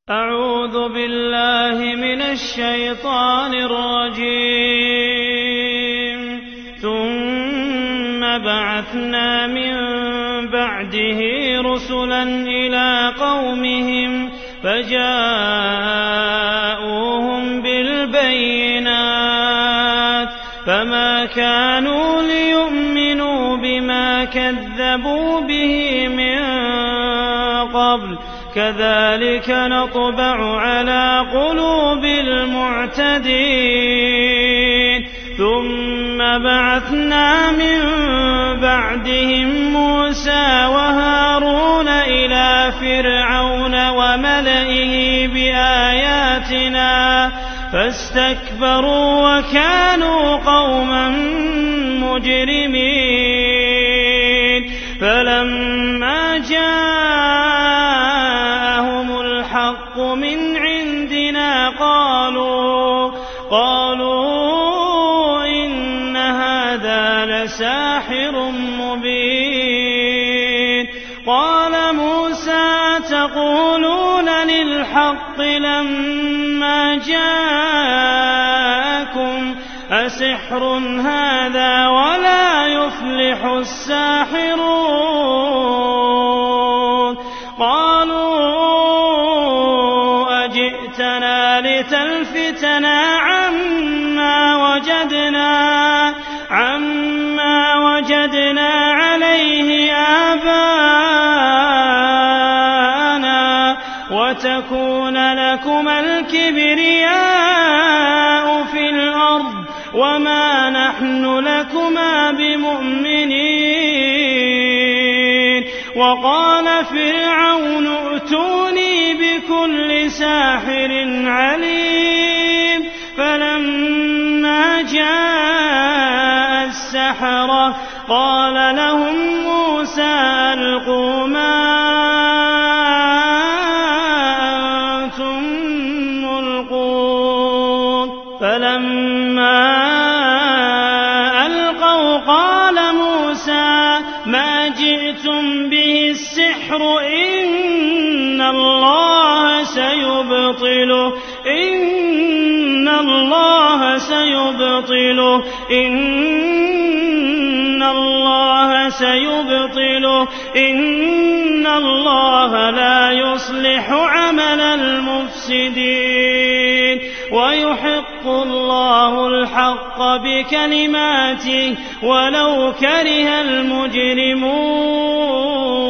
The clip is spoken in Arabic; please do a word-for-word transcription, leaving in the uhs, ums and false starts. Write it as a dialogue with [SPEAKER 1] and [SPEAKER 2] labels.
[SPEAKER 1] أعوذ بالله من الشيطان الرجيم. ثم بعثنا من بعده رسلا إلى قومهم فجاءوهم بالبينات فما كانوا ليؤمنوا بما كذبوا به من قبل كذلك نطبع على قلوب المعتدين. ثم بعثنا من بعدهم موسى وهارون إلى فرعون وملئه بآياتنا فاستكبروا وكانوا قوما مجرمين. فلما جاءهم الحق من عندنا قالوا قالوا إن هذا لساحر مبين. قال موسى تقولون للحق لما جاءكم أسحر هذا ولا يفلح الساحرون. قالوا أجئتنا لتلفتنا عما وجدنا عما وجدنا عليه آباءنا وتكون لكما الكبرياء في الأرض وما نحن لكما بمؤمنين. وقال فرعون ائتوني بكل ساحر عليم. فلما جاء السحرة قال لهم موسى ألقوا ما أنتم ملقون. فلما ألقوا قال موسى ما جئتم به السحر إن الله سيبطله إن الله سيبطله إن الله سيبطله إن الله لا يصلح عمل المفسدين ويحق الله الحق بكلماته ولو كره المجرمون.